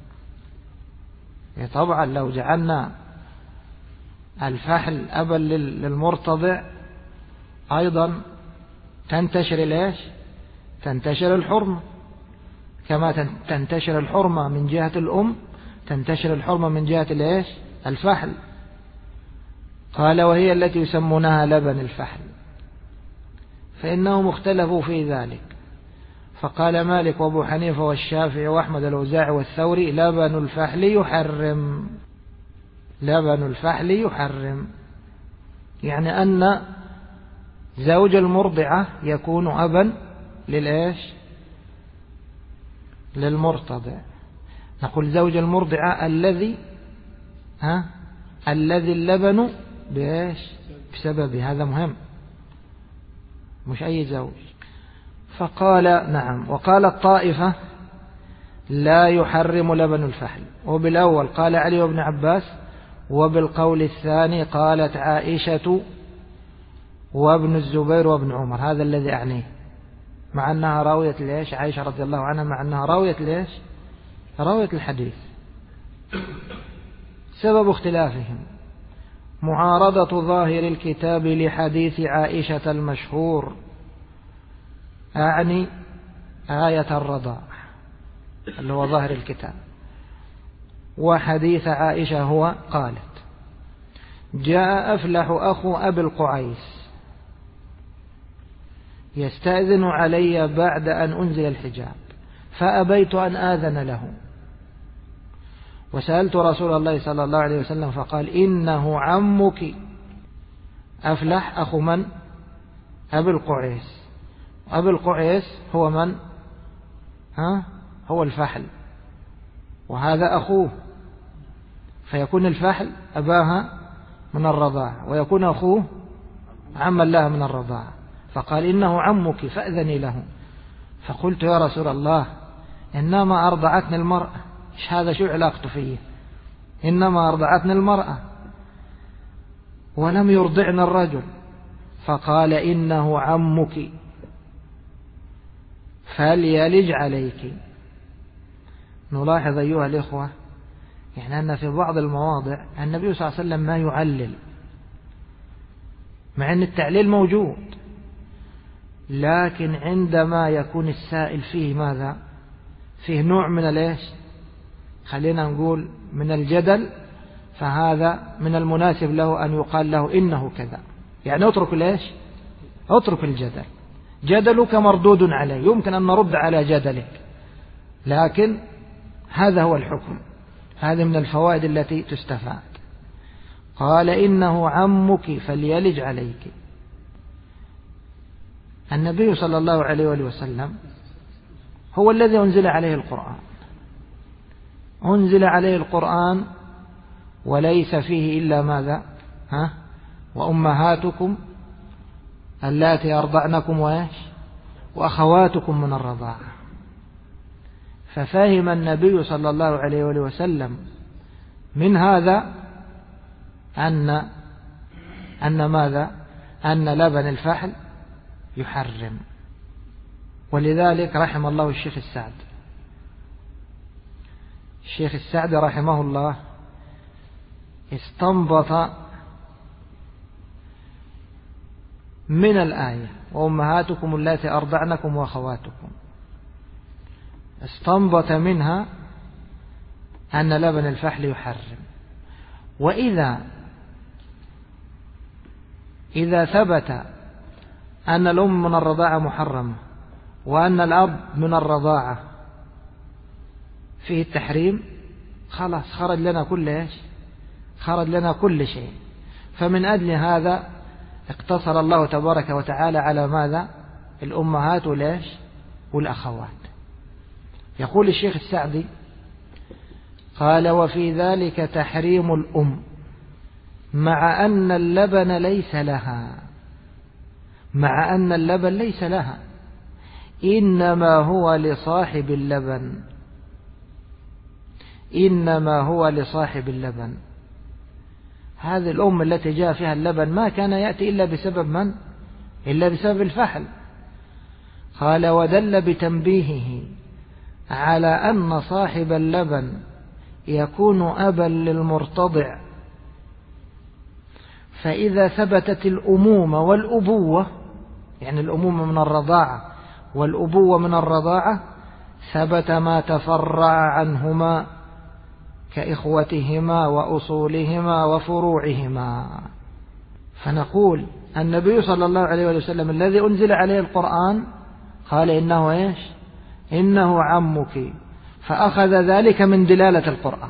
طبعا لو جعلنا الفحل أبا للمرتضع أيضا تنتشر الحرمة، كما تنتشر الحرمة من جهة الأم تنتشر الحرمة من جهة الفحل. قال: وهي التي يسمونها لبن الفحل، فإنهم اختلفوا في ذلك. فقال مالك وابو حنيفة والشافعي وأحمد الأوزاعي والثوري: لبن الفحل يحرم، يعني أن زوج المرضعة يكون أبا للمرتضع. نقول زوج المرضعة الذي اللبن بسببه، هذا مهم، مش أي زوج. فقال: نعم. وقال الطائفة: لا يحرم لبن الفحل. وبالأول قال علي وابن عباس، وبالقول الثاني قالت عائشة وابن الزبير وابن عمر. هذا الذي أعنيه، مع أنها راوية ليش؟ عائشة رضي الله عنها مع أنها راوية ليش؟ راوية الحديث. سبب اختلافهم معارضة ظاهر الكتاب لحديث عائشة المشهور، أعني آية الرضاع اللي هو ظاهر الكتاب، وحديث عائشة هو قالت: جاء أفلح أخو أبي القعيس يستأذن علي بعد أن أنزل الحجاب فأبيت أن آذن له، وسألت رسول الله صلى الله عليه وسلم فقال: إنه عمك. أفلح أخو من؟ أبي القعيس. أبي القعيس هو من؟ هو الفحل، وهذا أخوه، فيكون الفحل أباها من الرضاع، ويكون أخوه عما لها من الرضاع. فقال: إنه عمك فأذني له. فقلت: يا رسول الله، إنما أرضعتني المرأة. إيش هذا؟ شو علاقته فيه؟ إنما أرضعتني المرأة ولم يرضعن الرجل. فقال: إنه عمك فليلج عليك. نلاحظ أيها الإخوة يعني أن في بعض المواضع النبي صلى الله عليه وسلم ما يعلل، مع أن التعليل موجود، لكن عندما يكون السائل فيه ماذا؟ فيه نوع من الإيش؟ خلينا نقول من الجدل، فهذا من المناسب له أن يقال له إنه كذا، يعني اترك الإيش؟ اترك الجدل، جدلك مردود عليه، يمكن أن نرد على جدلك، لكن هذا هو الحكم. هذه من الفوائد التي تستفاد. قال: إنه عمك فليلج عليك. النبي صلى الله عليه وسلم هو الذي أنزل عليه القرآن، أنزل عليه القرآن وليس فيه إلا ماذا؟ وأمهاتكم اللاتي أرضعنكم وأخواتكم من الرضاعة. ففهم النبي صلى الله عليه وسلم من هذا أن ماذا؟ أن لبن الفحل يحرم. ولذلك رحم الله الشيخ السعد. الشيخ السعد رحمه الله استنبط من الآية وأمهاتكم اللاتي أرضعنكم وأخواتكم، استنبط منها أن لبن الفحل يحرم. وإذا ثبت أن الأم من الرضاعة محرمة وأن الأب من الرضاعة فيه التحريم، خلاص خرج لنا كل شيء. فمن أجل هذا اقتصر الله تبارك وتعالى على ماذا؟ الأمهات والأخوات. يقول الشيخ السعدي: قال: وفي ذلك تحريم الأم مع أن اللبن ليس لها، إنما هو لصاحب اللبن. هذه الأم التي جاء فيها اللبن ما كان يأتي إلا بسبب من؟ إلا بسبب الفحل. قال: ودل بتنبيهه على أن صاحب اللبن يكون أبا للمرتضع، فإذا ثبتت الأمومة والأبوة، يعني الأمومة من الرضاعة والأبوة من الرضاعة، ثبت ما تفرع عنهما كإخوتهما وأصولهما وفروعهما. فنقول النبي صلى الله عليه وسلم الذي أنزل عليه القرآن قال: إنه عمك، فأخذ ذلك من دلالة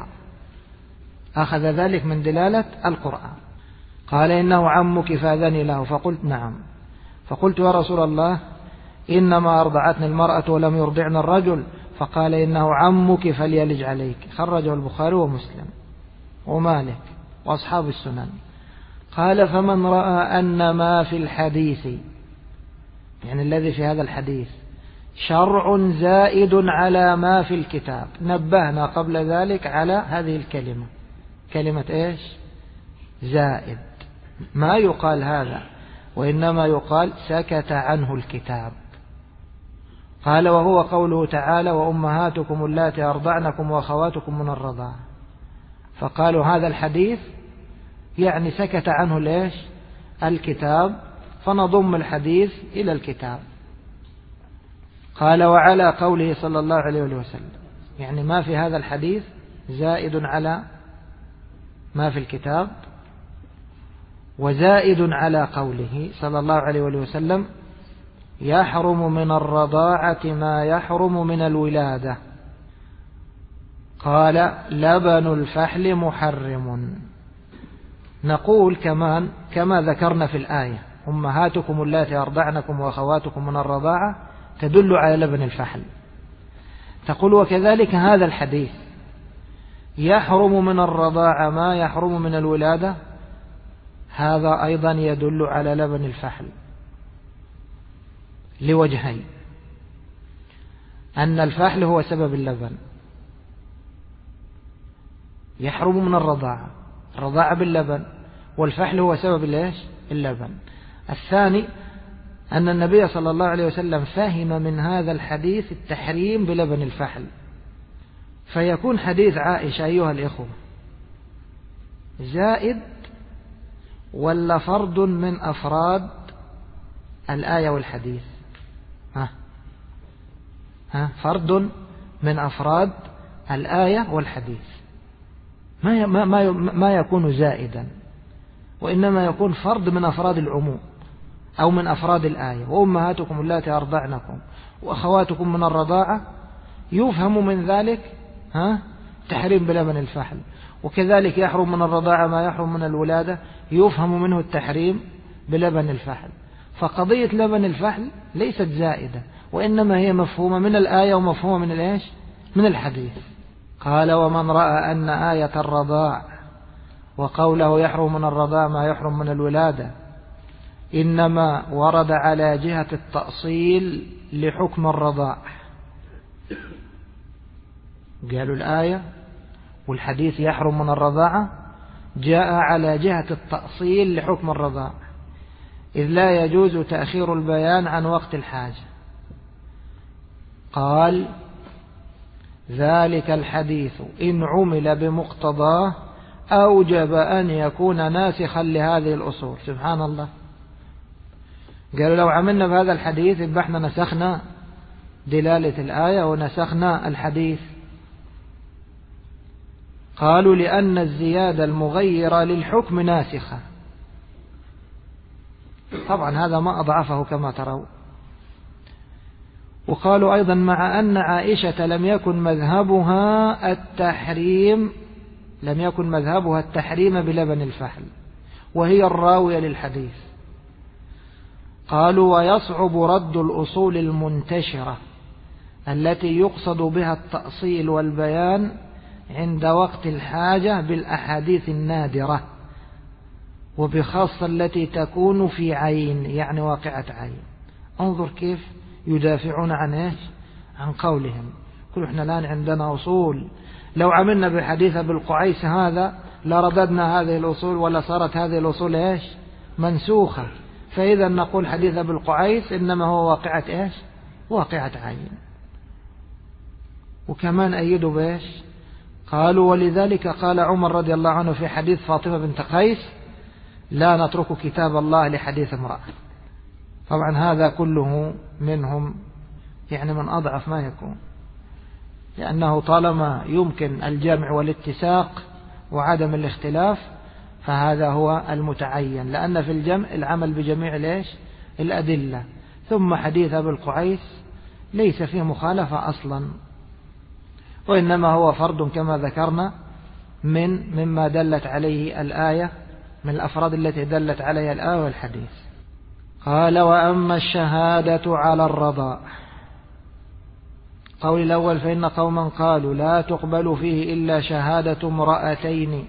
القرآن. قال: إنه عمك فأذني له. فقلت: نعم. فقلت: يا رسول الله، إنما أرضعتني المرأة ولم يرضعن الرجل. فقال: إنه عمك فليلج عليك. خرجه البخاري ومسلم ومالك وأصحاب السنن. قال: فمن رأى أن ما في الحديث، يعني الذي في هذا الحديث، شرع زائد على ما في الكتاب. نبهنا قبل ذلك على هذه الكلمة، كلمة زائد. ما يقال هذا، وإنما يقال سكت عنه الكتاب، قال وهو قوله تعالى وأمهاتكم اللاتي أرضعنكم وأخواتكم من الرضاعة. فقالوا هذا الحديث يعني سكت عنه ليش الكتاب، فنضم الحديث إلى الكتاب. قال وعلى قوله صلى الله عليه وسلم، يعني ما في هذا الحديث زائد على ما في الكتاب، وزائد على قوله صلى الله عليه وسلم يحرم من الرضاعة ما يحرم من الولادة. قال لبن الفحل محرم. نقول كمان كما ذكرنا في الآية أمهاتكم اللاتي أرضعنكم وأخواتكم من الرضاعة تدل على لبن الفحل. تقول وكذلك هذا الحديث يحرم من الرضاعة ما يحرم من الولادة، هذا أيضا يدل على لبن الفحل لوجهين: أن الفحل هو سبب اللبن، يحرم من الرضاعة باللبن، والفحل هو سبب اللبن. الثاني أن النبي صلى الله عليه وسلم فهم من هذا الحديث التحريم بلبن الفحل، فيكون حديث عائشة أيها الإخوة زائد ولا فرد من أفراد الآية والحديث؟ فرد من أفراد الآية والحديث، ما يكون زائدا، وإنما يكون فرد من أفراد العموم أو من أفراد الآية. وأمهاتكم اللاتي أرضعنكم وأخواتكم من الرضاعة يفهم من ذلك تحريم بلبن الفحل، وكذلك يحرم من الرضاعة ما يحرم من الولادة يفهم منه التحريم بلبن الفحل. فقضية لبن الفحل ليست زائدة، وإنما هي مفهومة من الآية ومفهومة من الحديث. قال ومن رأى أن آية الرضاع وقوله يحرم من الرضاع ما يحرم من الولادة إنما ورد على جهة التأصيل لحكم الرضاع، قالوا الآية والحديث يحرم من الرضاعة جاء على جهة التأصيل لحكم الرضاع، إذ لا يجوز تأخير البيان عن وقت الحاجة. قال ذلك الحديث إن عمل بمقتضاه أوجب أن يكون ناسخا لهذه الأصول. سبحان الله، قالوا لو عملنا بهذا الحديث يبقى احنا نسخنا دلالة الآية ونسخنا الحديث. قالوا لأن الزيادة المغيرة للحكم ناسخة. طبعا هذا ما أضعفه كما ترون. وقالوا أيضا مع أن عائشة لم يكن مذهبها التحريم بلبن الفحل وهي الراوية للحديث. قالوا ويصعب رد الأصول المنتشرة التي يقصد بها التأصيل والبيان عند وقت الحاجة بالأحاديث النادرة، وبخاصة التي تكون في عين، يعني واقعة عين. انظر كيف يدافعون عن قولهم. كل احنا الآن عندنا أصول، لو عملنا بحديث بالقعيس هذا لرددنا هذه الأصول ولا صارت هذه الأصول منسوخة. فإذا نقول حديث بالقعيس إنما هو واقعة عين. وكمان أيدوا قالوا ولذلك قال عمر رضي الله عنه في حديث فاطمة بنت قيس لا نترك كتاب الله لحديث امرأة. طبعا هذا كله منهم من أضعف ما يكون، لأنه طالما يمكن الجمع والاتساق وعدم الاختلاف فهذا هو المتعين، لأن في الجمع العمل بجميع الأدلة. ثم حديث أبي القعيس ليس فيه مخالفة أصلا، وإنما هو فرد كما ذكرنا مما دلت عليه الآية، من الأفراد التي دلت عليها الآية والحديث. قال وأما الشهادة على الرضاع، قول الأول فإن قوما قالوا لا تقبل فيه إلا شهادة امرأتين.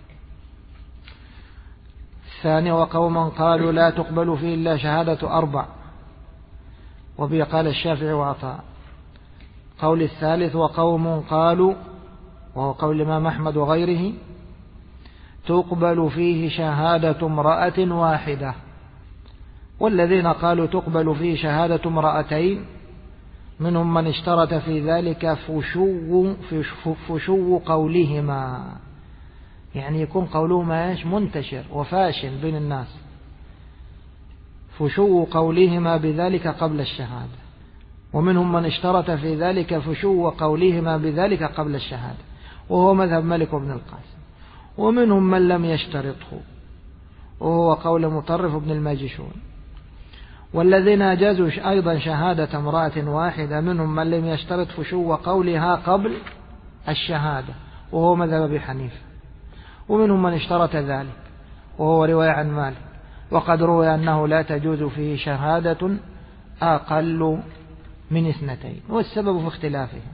الثاني وقوما قالوا لا تقبل فيه إلا شهادة 4، وبه قال الشافعي وعطاء. قول الثالث وقوم قالوا، وهو قول الإمام أحمد وغيره، تقبل فيه شهادة امرأة واحدة. والذين قالوا تقبل فيه شهادة امرأتين منهم من اشترط في ذلك فشو قولهما، يعني يكون قولهما منتشر وفاشل بين الناس، فشو قولهما بذلك قبل الشهادة. ومنهم من اشترط في ذلك فشو قولهما بذلك قبل الشهادة، وهو مذهب مالك بن القاسم. ومنهم من لم يشترطه، وهو قول مطرف بن الماجشون. والذين أجازوا أيضا شهادة امرأة واحدة منهم من لم يشترط فشو قولها قبل الشهادة، وهو مذهب أبي حنيفة. ومنهم من اشترط ذلك، وهو رواية عن مالك، وقد روي أنه لا تجوز فيه شهادة أقل من 2، والسبب في اختلافهم.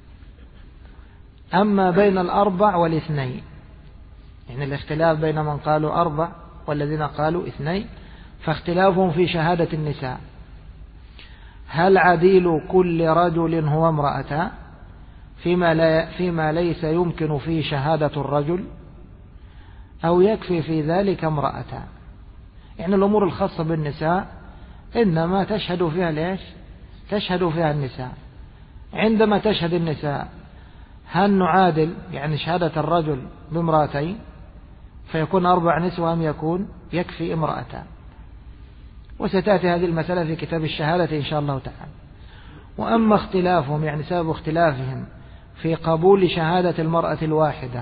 أما بين الأربع والاثنين، يعني الاختلاف بين من قالوا 4 والذين قالوا 2، فاختلافهم في شهادة النساء: هل عديل كل رجل هو امرأة فيما ليس يمكن فيه شهادة الرجل، أو يكفي في ذلك امرأة؟ يعني الأمور الخاصة بالنساء إنما تشهد فيها ليش؟ تشهد فيها النساء. عندما تشهد النساء هل نعادل يعني شهادة الرجل بامرأتين فيكون 4 نسوة، أم يكون يكفي امرأتان؟ وستأتي هذه المسألة في كتاب الشهادة إن شاء الله تعالى. وأما اختلافهم، يعني سبب اختلافهم في قبول شهادة المرأة الواحدة،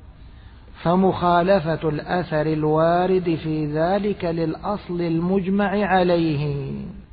فمخالفة الأثر الوارد في ذلك للأصل المجمع عليه.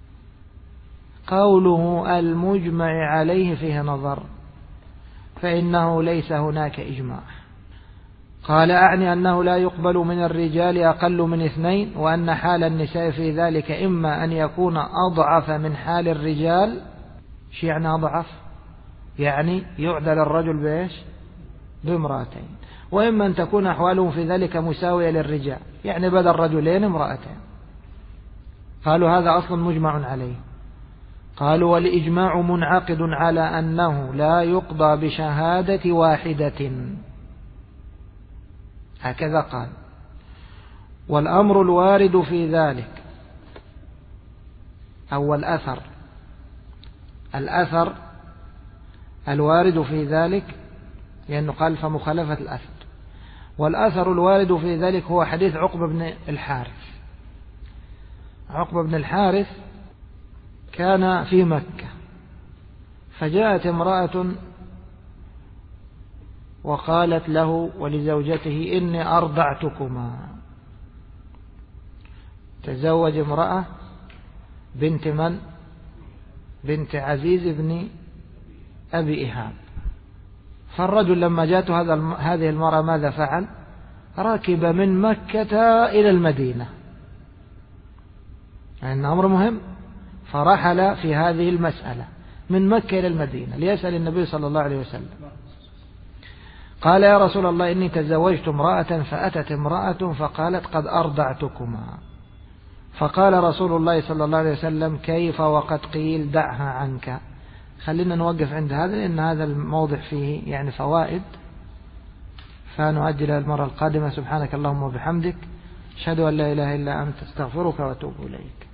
قوله المجمع عليه فيه نظر، فإنه ليس هناك إجماع. قال: أعني أنه لا يقبل من الرجال أقل من 2، وأن حال النساء في ذلك إما أن يكون أضعف من حال الرجال. شو يعني أضعف؟ يعني يعدل الرجل بإيش؟ بامرأتين. وإما أن تكون أحوالهم في ذلك مساوية للرجال، يعني بدل رجلين امرأتين. قالوا هذا أصل مجمع عليه. قالوا: والإجماع منعقد على أنه لا يقضى بشهادة واحدة، هكذا قال. والأمر الوارد في ذلك، أو الأثر الوارد في ذلك، لأنه قال فمخالفة الأثر. والأثر الوارد في ذلك هو حديث عقبة بن الحارث. عقبة بن الحارث كان في مكة، فجاءت امرأة وقالت له ولزوجته: إني أرضعتكما. تزوج امرأة بنت من؟ بنت عزيز بن أبي إيهاب. فالرجل لما جاءته هذه المرأة ماذا فعل؟ ركب من مكة إلى المدينة، يعني أمر مهم، فرحل في هذه المسألة من مكة إلى المدينة ليسأل النبي صلى الله عليه وسلم. قال: يا رسول الله، إني تزوجت امرأة، فأتت امرأة فقالت: قد أرضعتكما. فقال رسول الله صلى الله عليه وسلم: كيف وقد قيل دعها عنك. خلينا نوقف عند هذا، لأن هذا الموضع فيه يعني فوائد، فنؤجل المرة القادمة. سبحانك اللهم وبحمدك، أشهد أن لا إله إلا أنت، استغفرك وأتوب إليك.